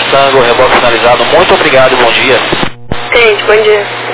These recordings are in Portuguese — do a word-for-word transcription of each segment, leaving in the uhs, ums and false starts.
Tango, reboque finalizado. Muito obrigado e bom dia. Gente, bom dia.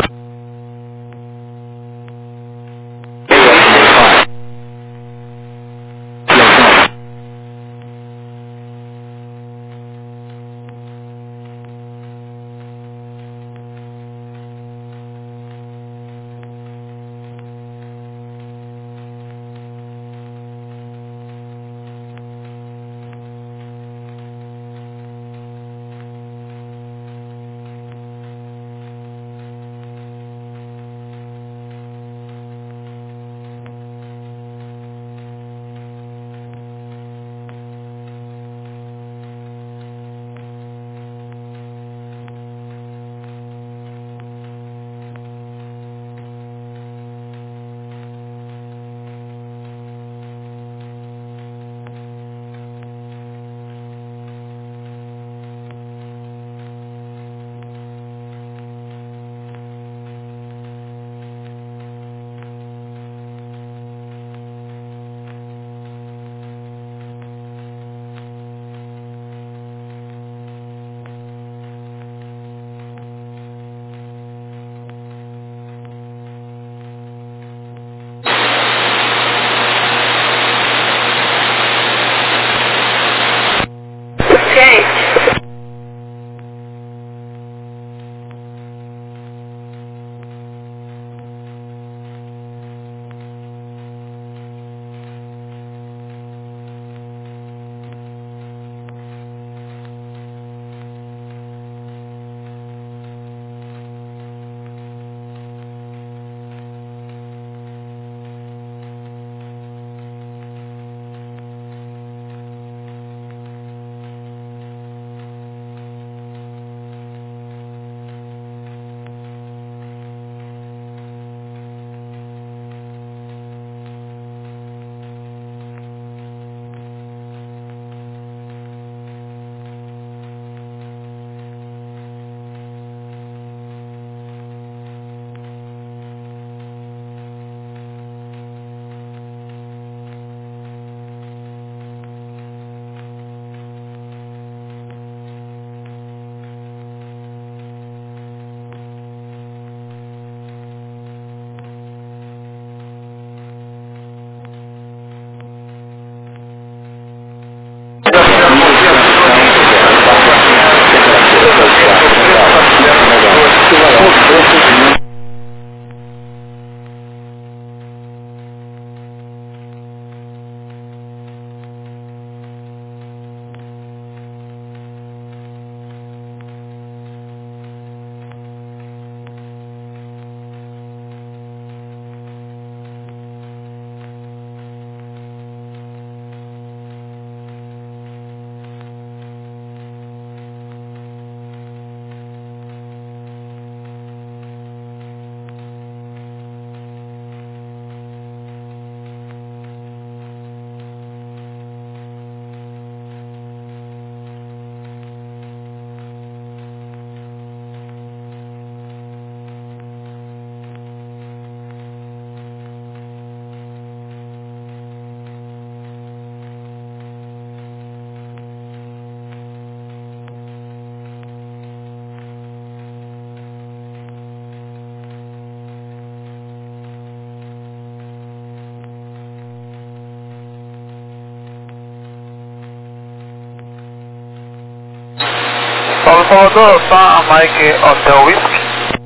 Paulo Salvador, Sam Mike Hotel Whisky.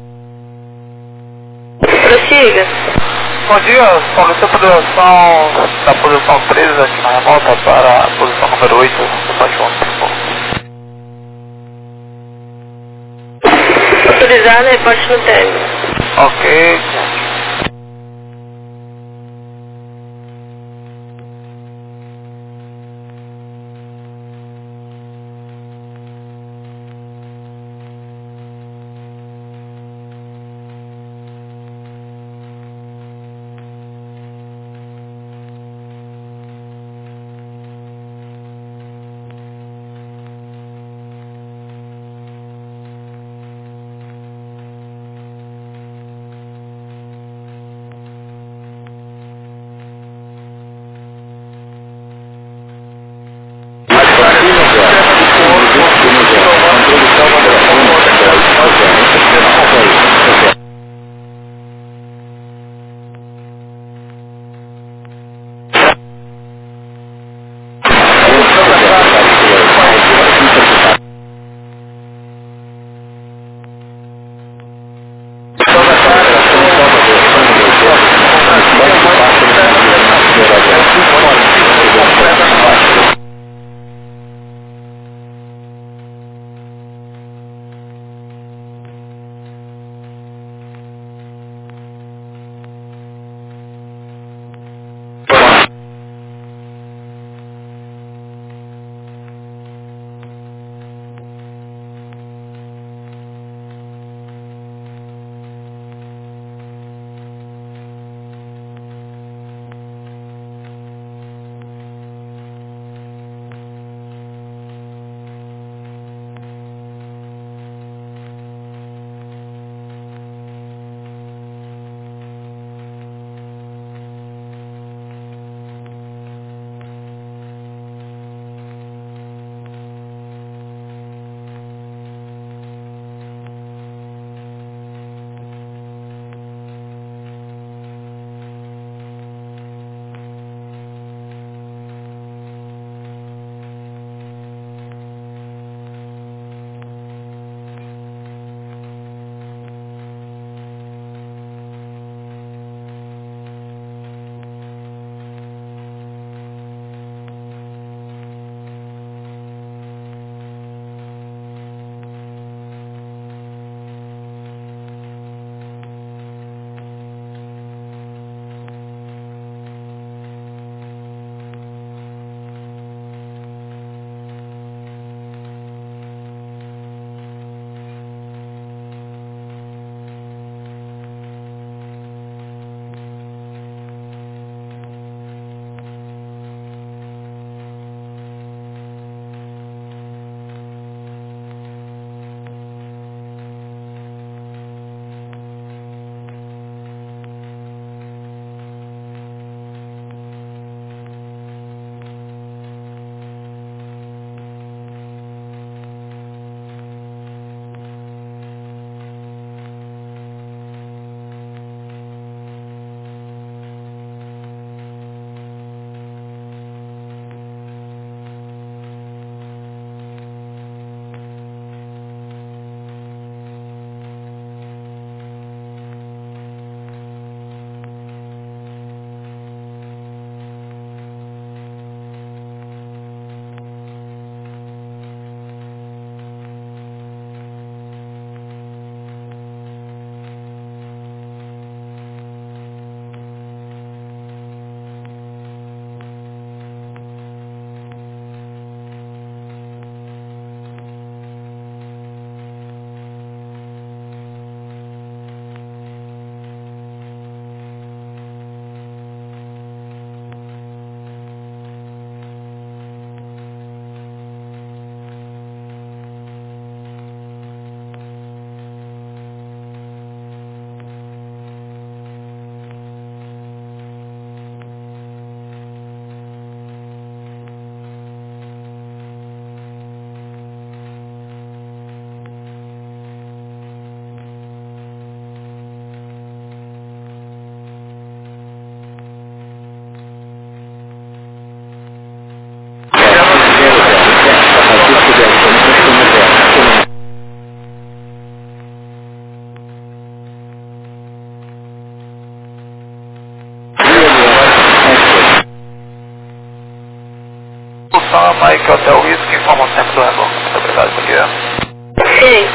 Prossiga. Bom dia, solicito a posição da posição treze aqui na remota para a posição número oito do Paixão. Autorizado, reporte no término. Ok. aqui é o Hotel Whisky, informa o tempo do retorno. Muito obrigado, bom dia. Sim.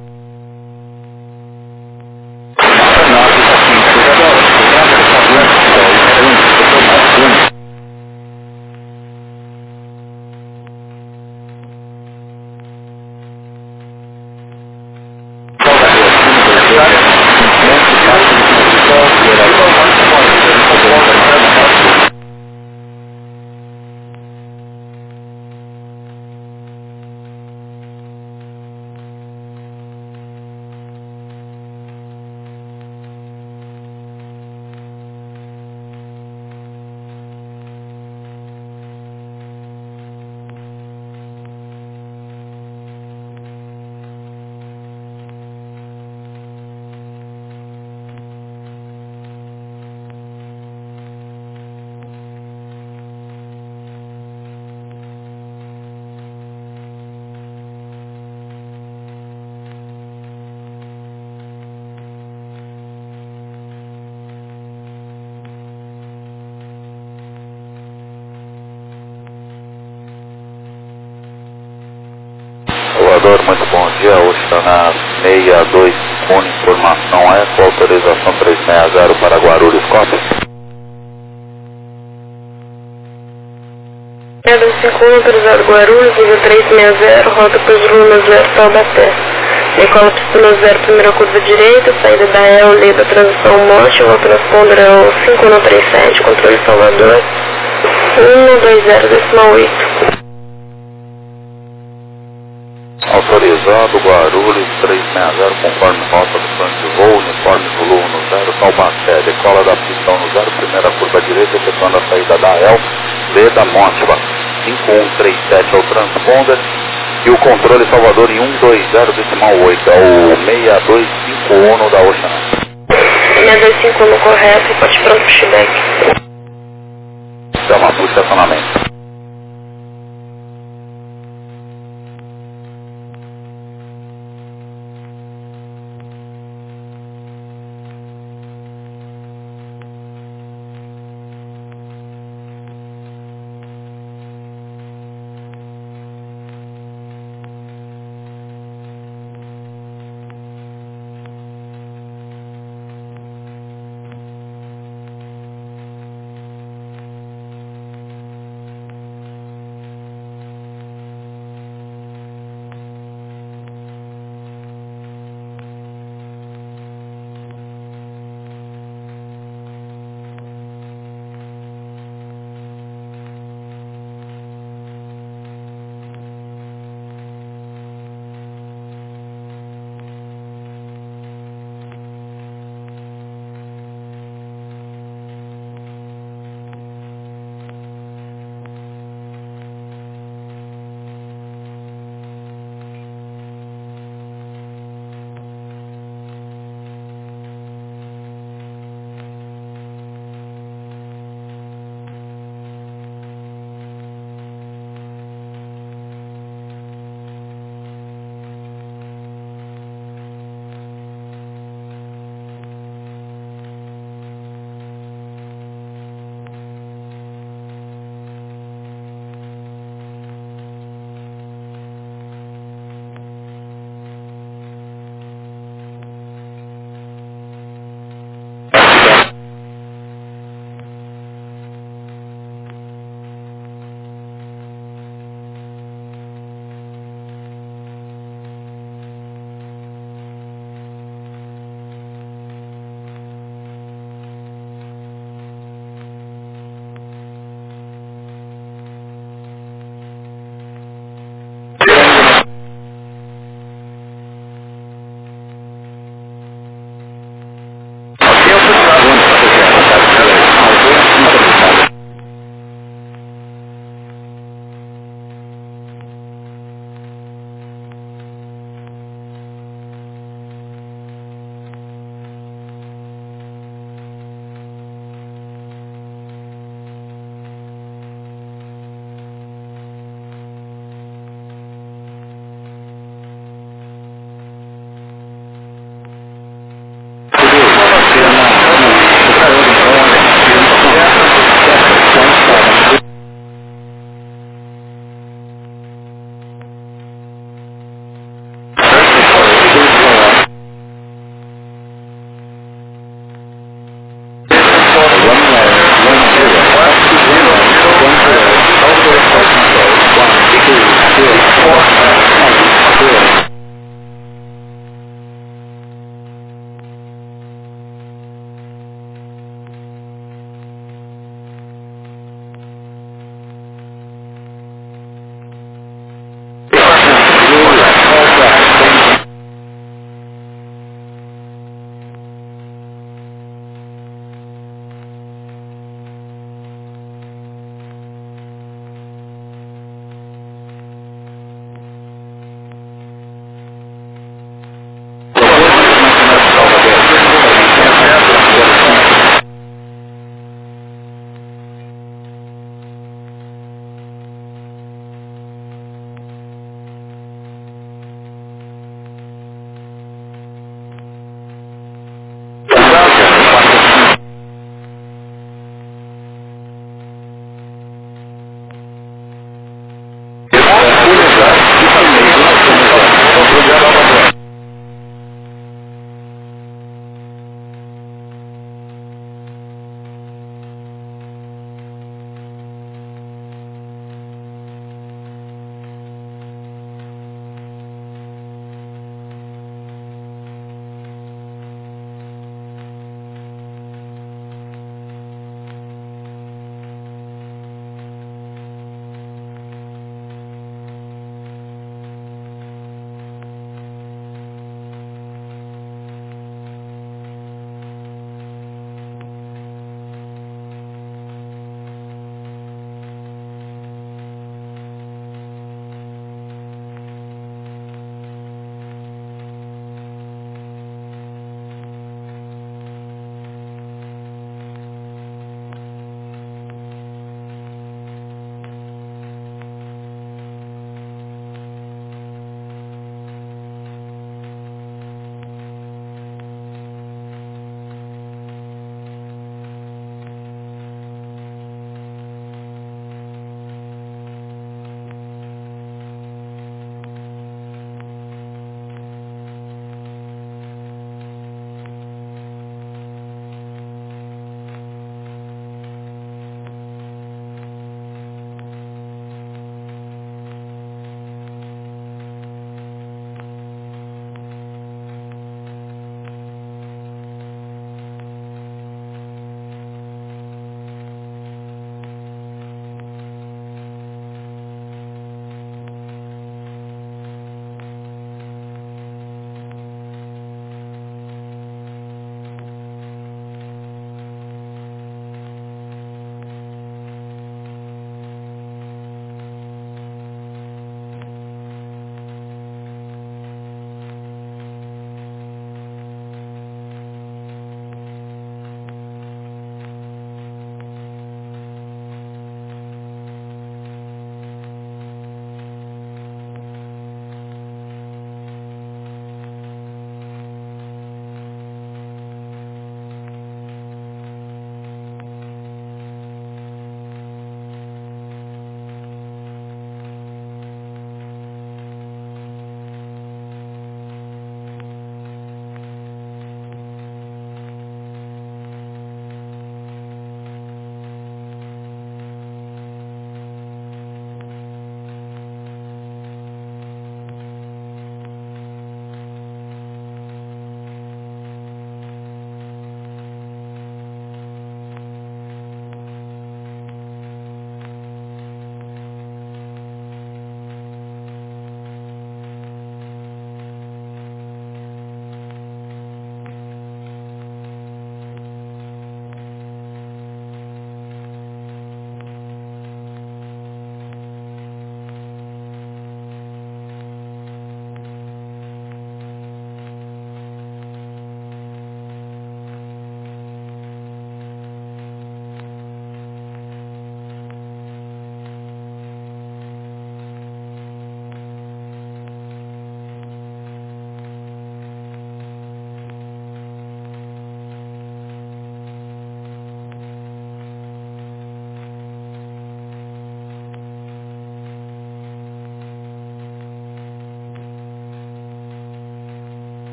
Salvador, muito bom dia. Oceana seis dois cinco um, informação é com autorização trezentos e sessenta para Guarulhos, cópia. seis dois cinco um, autorizado Guarulhos, nível trezentos e sessenta, rota para Luna zero Taubaté. Decola pistona zero, primeira curva direita, saída da E L, lei da transição Monte, vou transponder ao cinco um três sete, controle Salvador, um dois zero decimal oito. Autorizado Guarulhos trezentos e sessenta, conforme rota do plano de voo, uniforme Zulu no zero, Taubaté, decola da pistão no zero, primeira curva direita, efetuando a saída da E L, B da Mótiva, cinco um três sete é o transponder, e o controle Salvador em um dois zero decimal oito, é o seis dois cinco um da Oceana. seis dois cinco um correto, pode pronto pro Chibek. Chama para o estacionamento.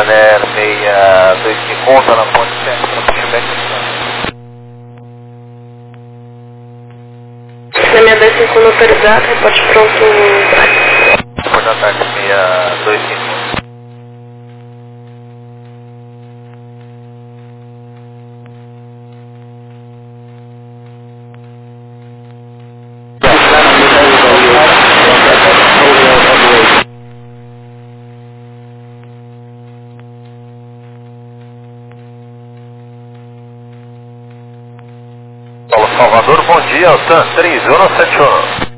Ryanair seis dois cinco um, tá na ponte centro, no pushback. seis dois cinco um autorizado, reporte pronto. Reporte ataque seis dois cinco um. Salvador, bom dia, Altan três um sete um.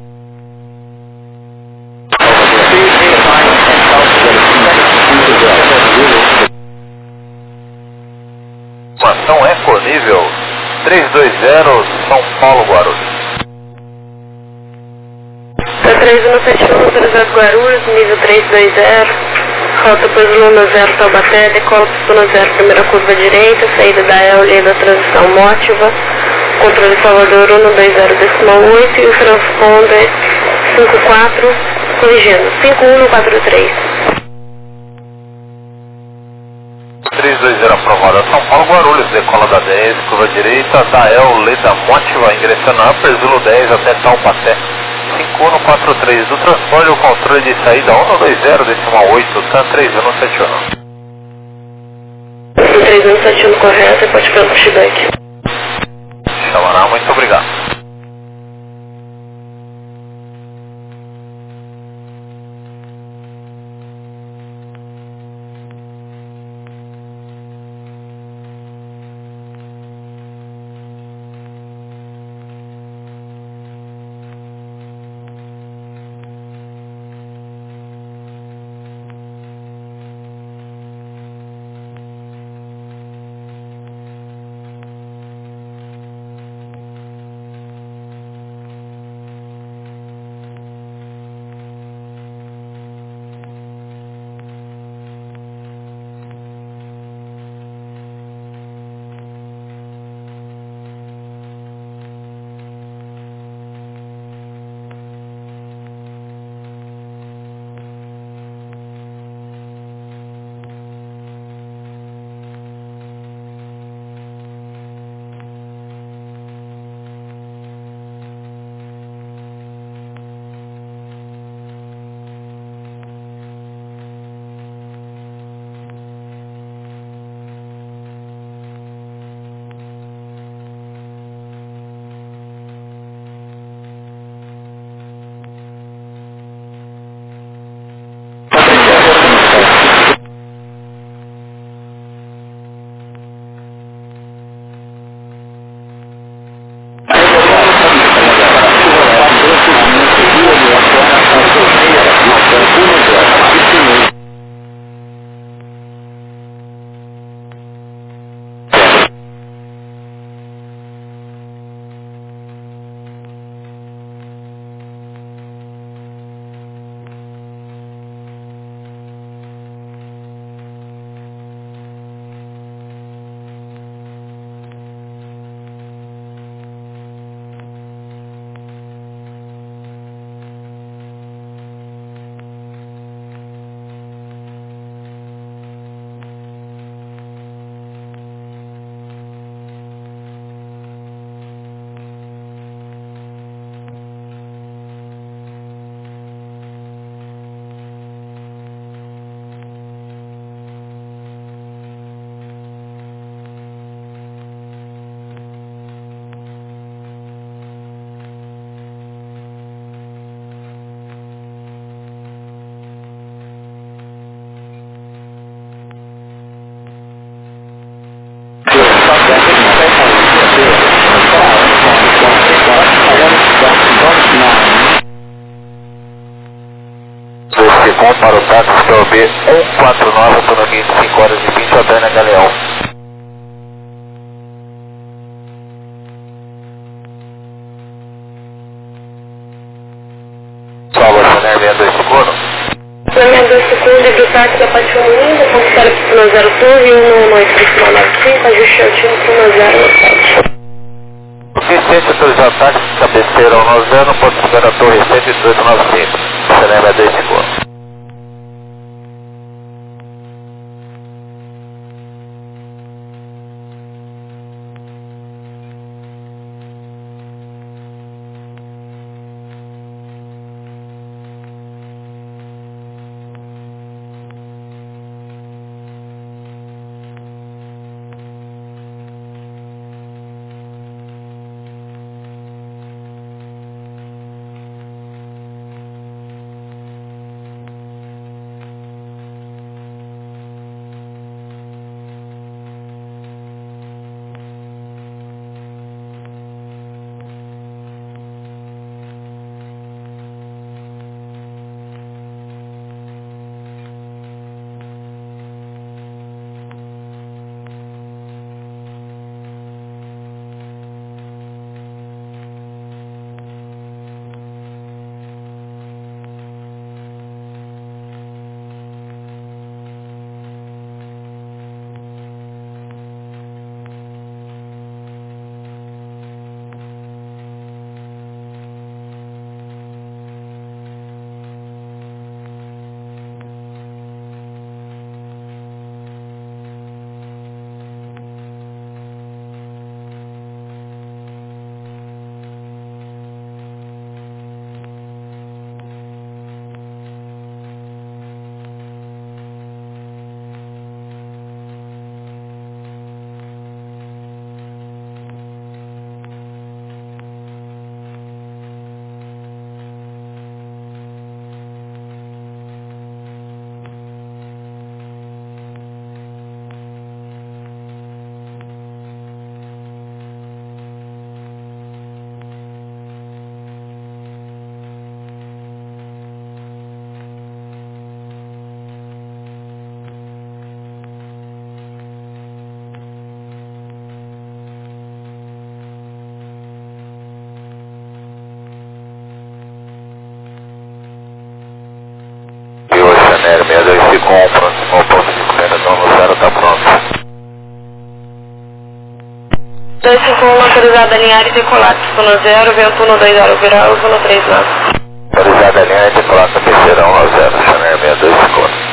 Informação Eco nível três dois zero, São Paulo, Guarulhos. três um sete um, autorizado Guarulhos, nível três dois zero, rota pois Luna zero Taubaté, decola pistona zero, primeira curva direita, saída da E L da transição Mótiva, controle Salvador um dois zero decimal oito e o transponder cinco quatro, corrigindo, cinco um quatro três. três dois zero aprovada, São Paulo, Guarulhos, decola da dez, curva direita, da E L da Mótiva, ingressando na Upper Zulu dez até Taubaté. cinco um quatro três, do transporte o controle de saída um dois zero decimal oito, T A M três um sete um. três um sete um correto, e pode pelo pushback. Chamará, muito obrigado. Para o táxi P O B um quatro nove, autonomia de cinco horas e vinte, Adana Galeão. Salva, Chanel seis dois cinco um. seis dois cinco um, livre o táxi da Paixão Linda, considera pistona zero Torre, um um oito decimal nove cinco, ajuste altivo pistona zero sete. Vicente, autorizado táxi, cabeceira um nove zero, ponto espera Torre cento e dezoito nove cinco, Chanel seis dois cinco um. Autorizado a alinhar e decolar, pista no zero, vento um dois zero, virar, uso no três nove. Autorizado a alinhar e decolar com a terceira um zero, Channel seis dois cinco.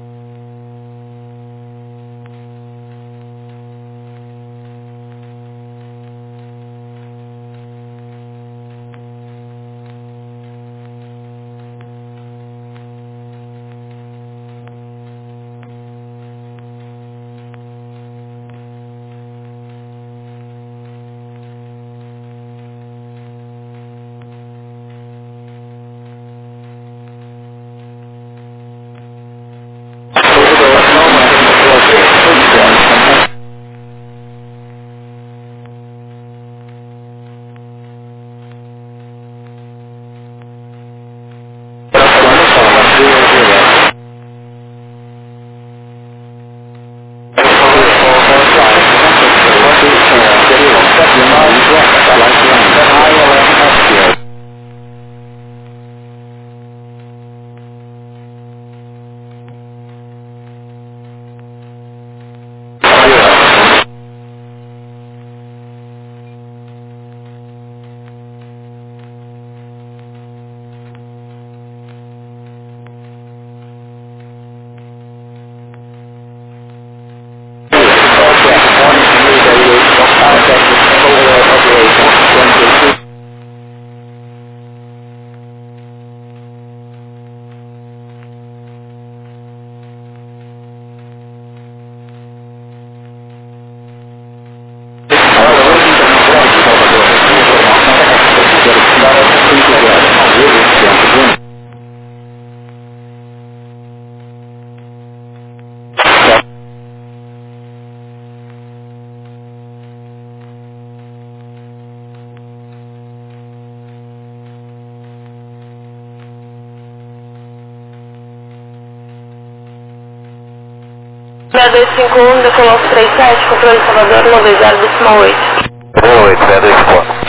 seis dois cinco um, decolou três sete, controle Salvador, um dois zero, decimal oito. oito, seis dois cinco um.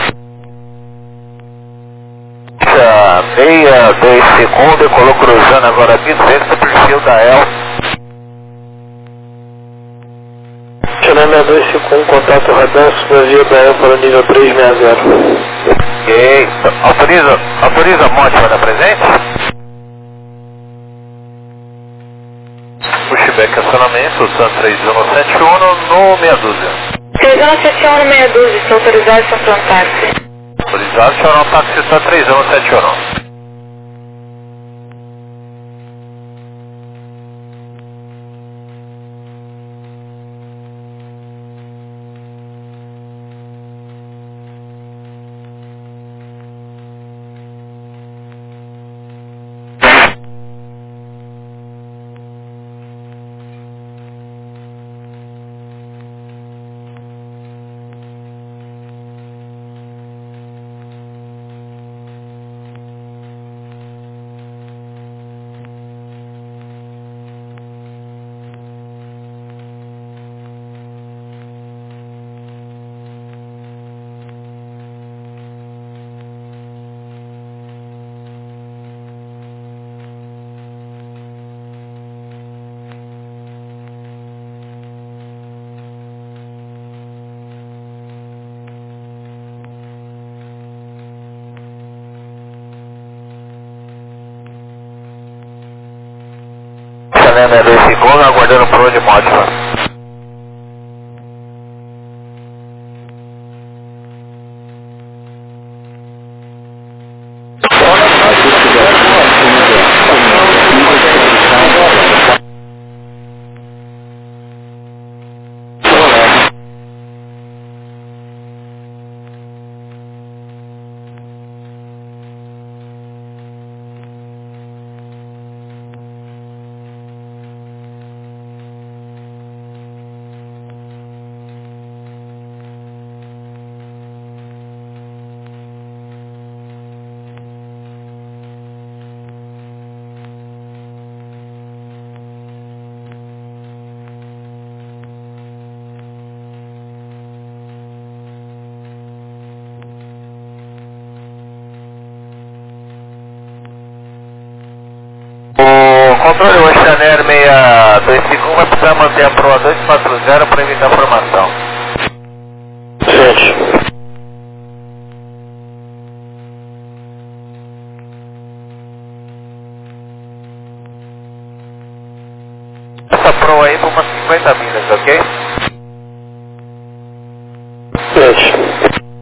seis dois cinco um, decolou cruzando agora aqui, duzentos do perfil da E L. Channel seis dois cinco um, contato radar, via da E L para nível três seis zero. Ok, autoriza, autoriza a moto para presente? Pushback acionamento, Sun três um sete um no meia dúzia. três um sete um no meia dúzia, estão autorizados para um táxi. Autorizado, senhor, um táxi Sun três um sete um. Channel seis dois cinco um, aguardando por onde módica. Controle, o Channel seis dois cinco um vai precisar manter a proa dois quatro zero para evitar a formação. Gente. aí por umas cinquenta milhas, ok? Yes.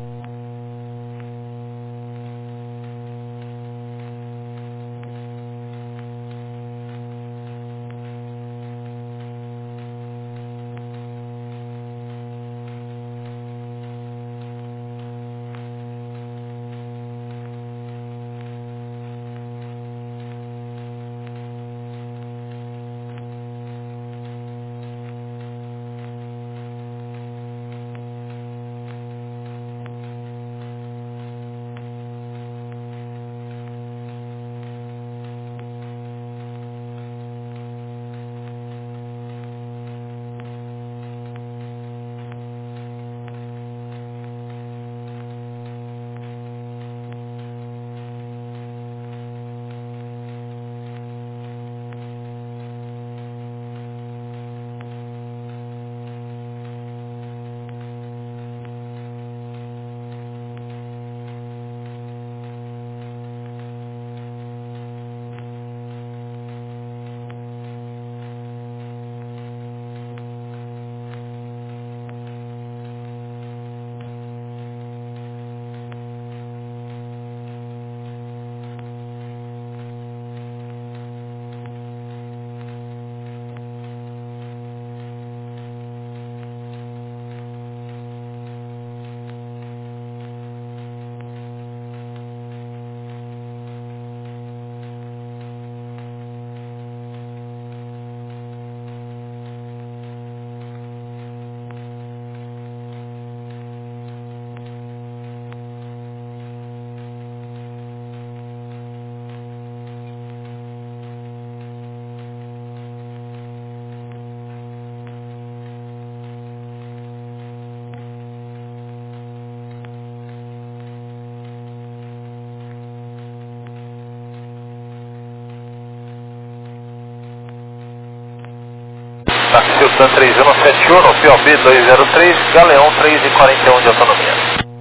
Taxi Tan três um sete um, P O B dois zero três, Galeão três e quarenta e um de autonomia.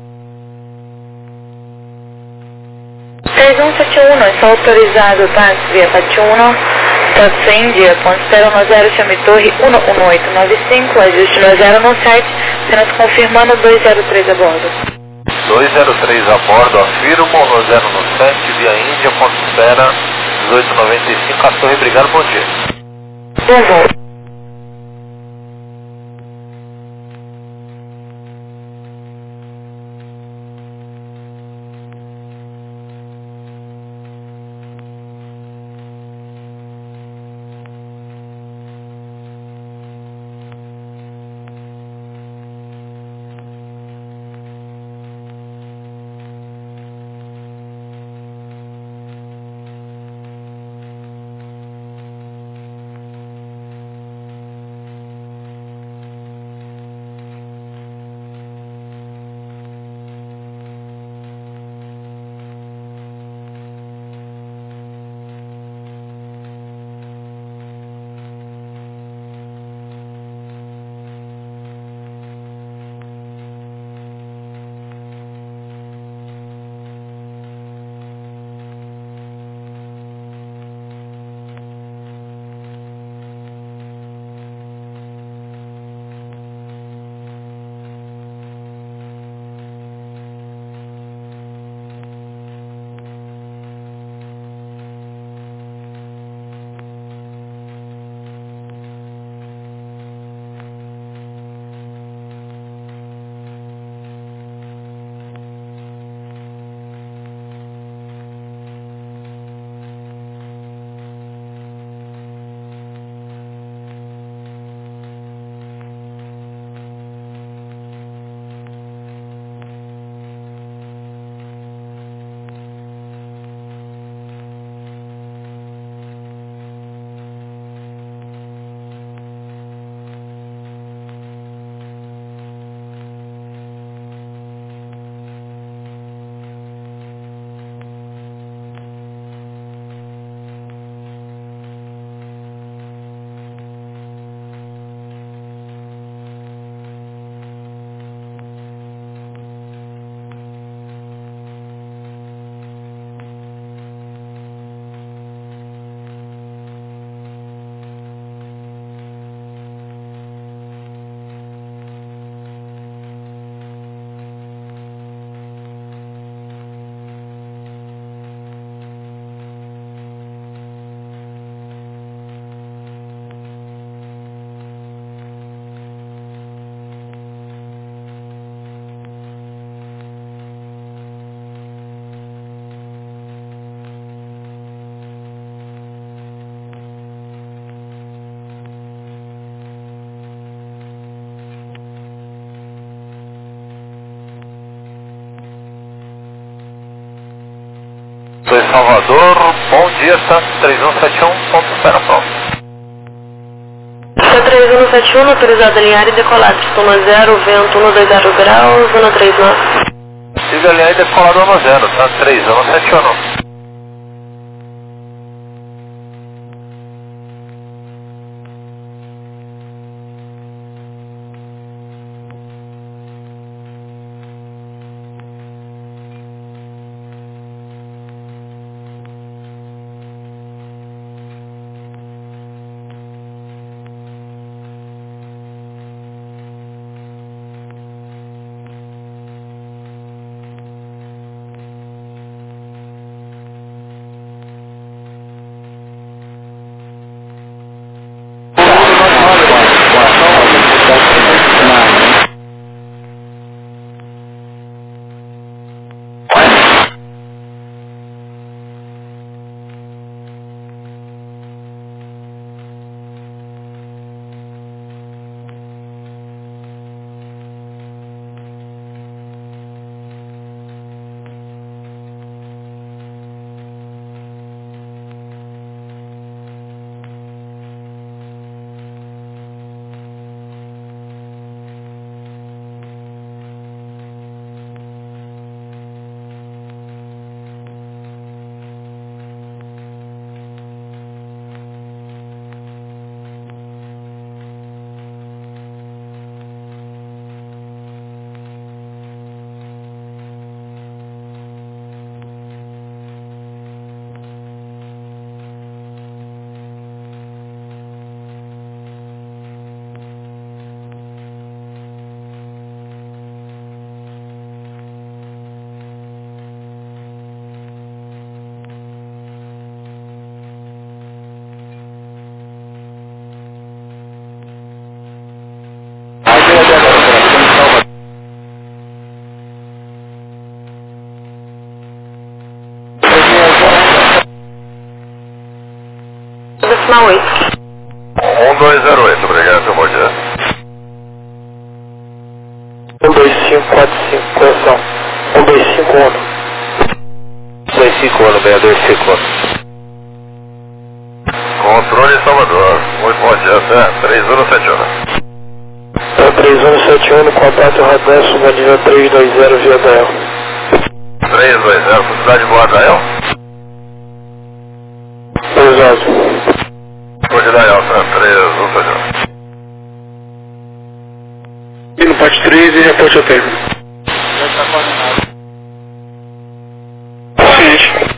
três um sete um, está autorizado táxi via Pati um, táxi Índia, ponto zero um zero, chame torre um um oito nove cinco, ajuste no zero um sete, apenas confirmando dois zero três a bordo. dois zero três a bordo, afirmo, no zero um sete, via Índia, ponto espera, dezoito noventa e cinco, a torre, obrigado, bom dia. Bom voo. Salvador, bom dia, tá três um sete um, ponto espera pronto. Tá três um sete um, autorizado a alinhar e decolar, pistona zero, vento um dois zero graus, zona três nove. Siga alinhar e decolar zona zero, tá três um sete um. Decimal oito. um dois zero oito, obrigado, seu bom dia. um dois cinco quatro cinco, correção. um dois cinco um. um dois cinco um, seis dois cinco um. Controle Salvador, muito bom dia, tá? três um sete um. É três um sete um, contato radar, suba nível três dois zero via Dael. três dois zero, cidade boa, Dael? Exato. Hoje Dael, tá? três um sete um. E no parte três e reporte ao termo. Já está coordenado. Ciente.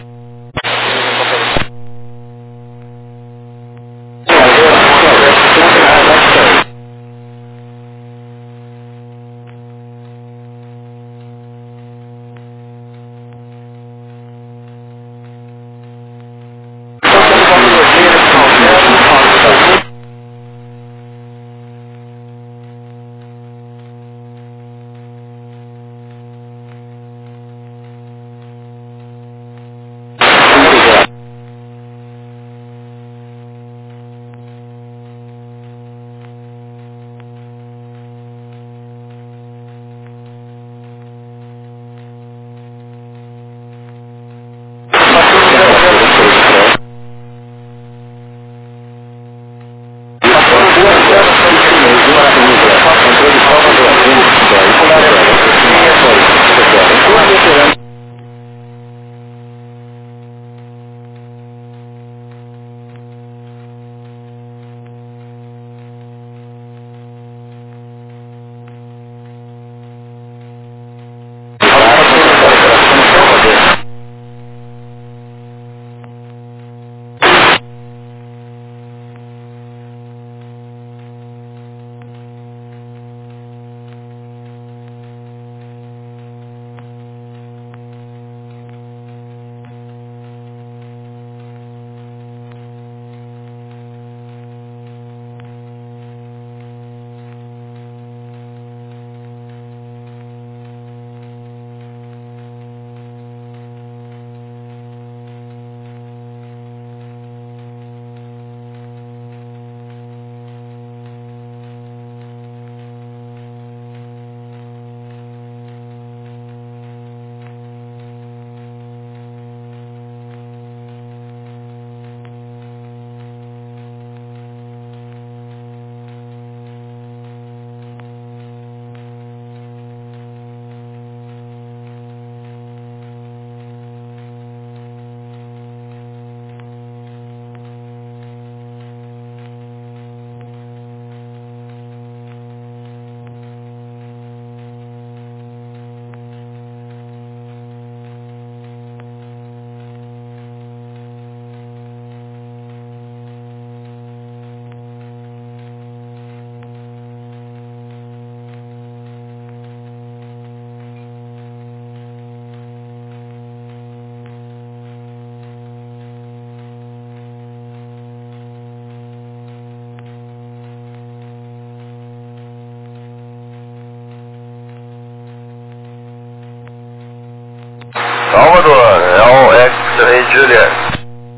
Salvador, é o X-Ray Juliet.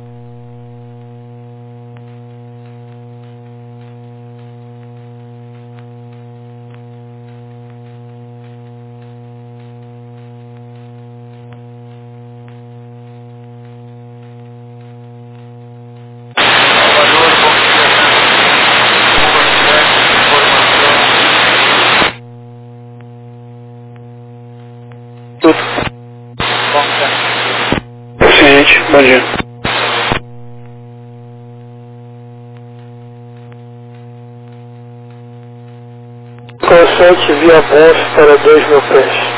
Ciente, bom dia. Consente via bolsa para dois mil pés.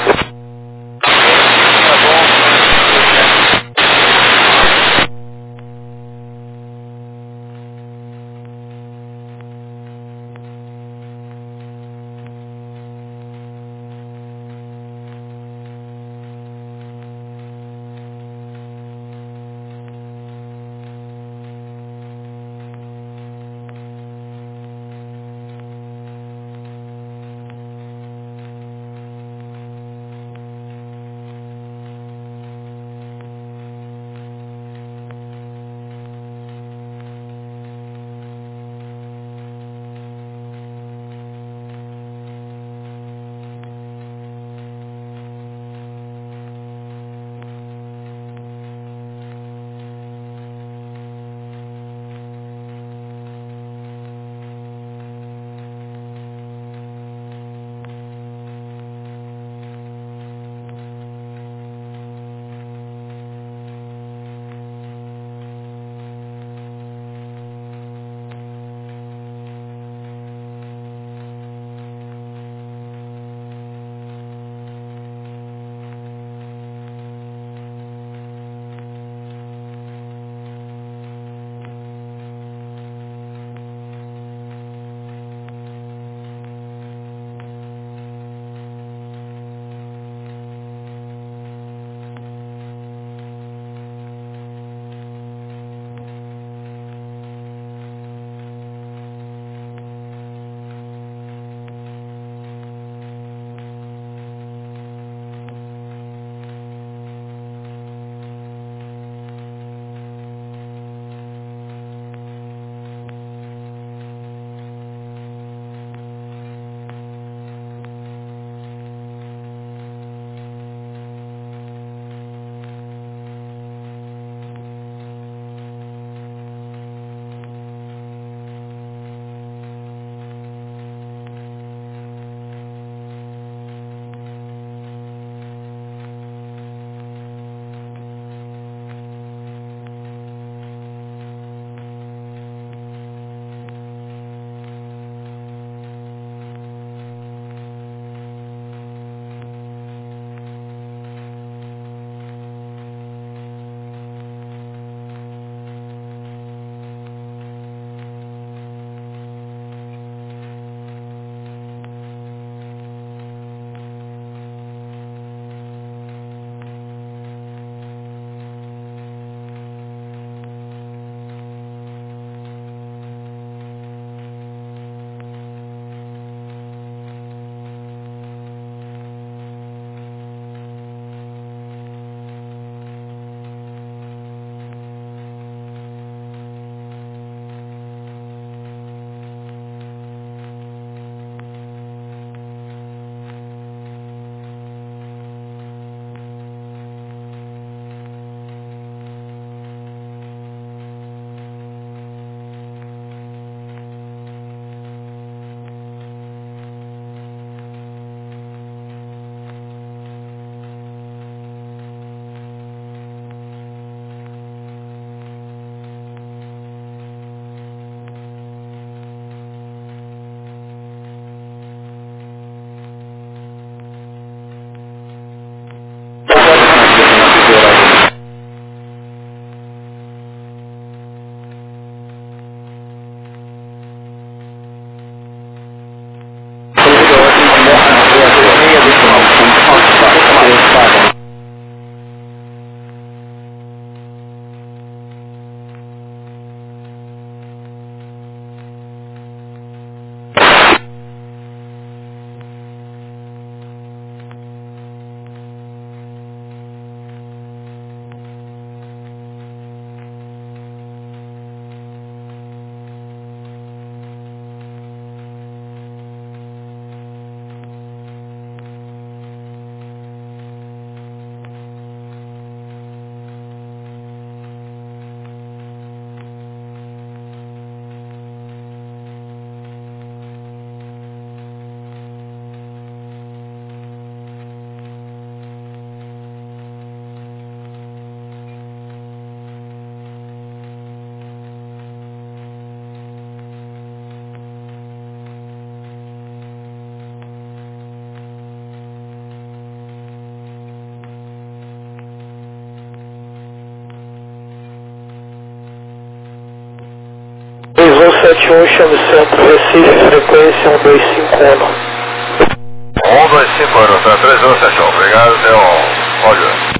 sete um, chame centro, Recife, frequência um dois cinco um. um dois cinco um, três um sete um, obrigado, Leon. Olha.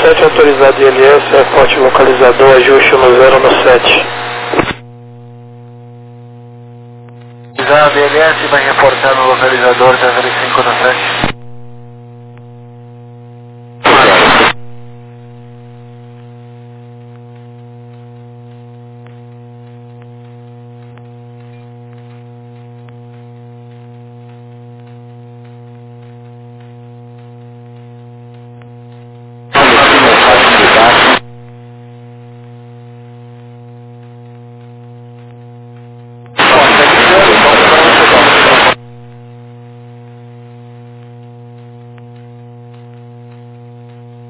sete autorizado I L S, reporte localizador, ajuste no zero no sete. Autorizado I L S, vai reportar no localizador zero cinco no sete.